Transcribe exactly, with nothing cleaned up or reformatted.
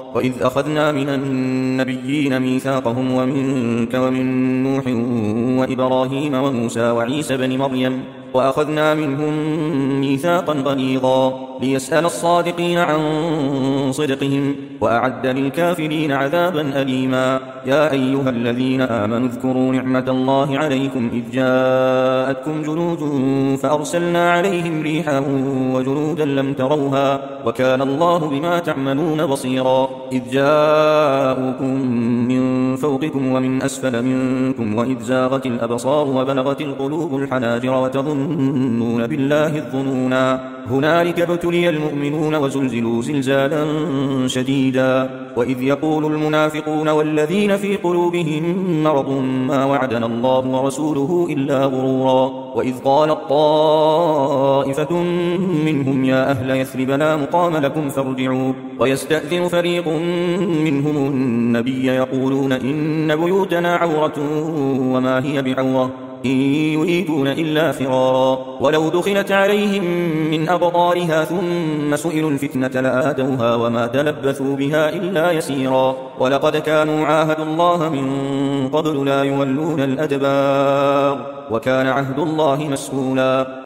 وإذ أخذنا من النبيين ميثاقهم ومنك ومن نوح وإبراهيم وموسى وعيسى بن مريم وأخذنا منهم ميثاقا غليظا ليسأل الصادقين عن صدقهم وأعد للكافرين عذابا أليما. يا أيها الذين آمنوا اذكروا نعمة الله عليكم إذ جاءتكم جنود فأرسلنا عليهم ريحا وجنودا لم تروها وكان الله بما تعملون بصيرا. إذ جاءوكم من فوقكم ومن أسفل منكم وإذ زاغت الأبصار وبلغت القلوب الحناجر وتظنون بالله الظنونا هنالك ابتلي المؤمنون وزلزلوا زلزالا شديدا. وإذ يقول المنافقون والذين في قلوبهم مرض ما وعدنا الله ورسوله إلا غرورا. وإذ قالت طائفة منهم يا أهل يثرب لا مقام لكم فارجعوا ويستأذن فريق منهم النبي يقولون إن بيوتنا عورة وما هي بعورة إن يريدون إلا فرارا. ولو دخلت عليهم من أبطارها ثم سئلوا الفتنة لآتوها وما تلبثوا بها إلا يسيرا. ولقد كانوا عاهدوا الله من قبل لا يولون الأدبار وكان عهد الله مسؤولا.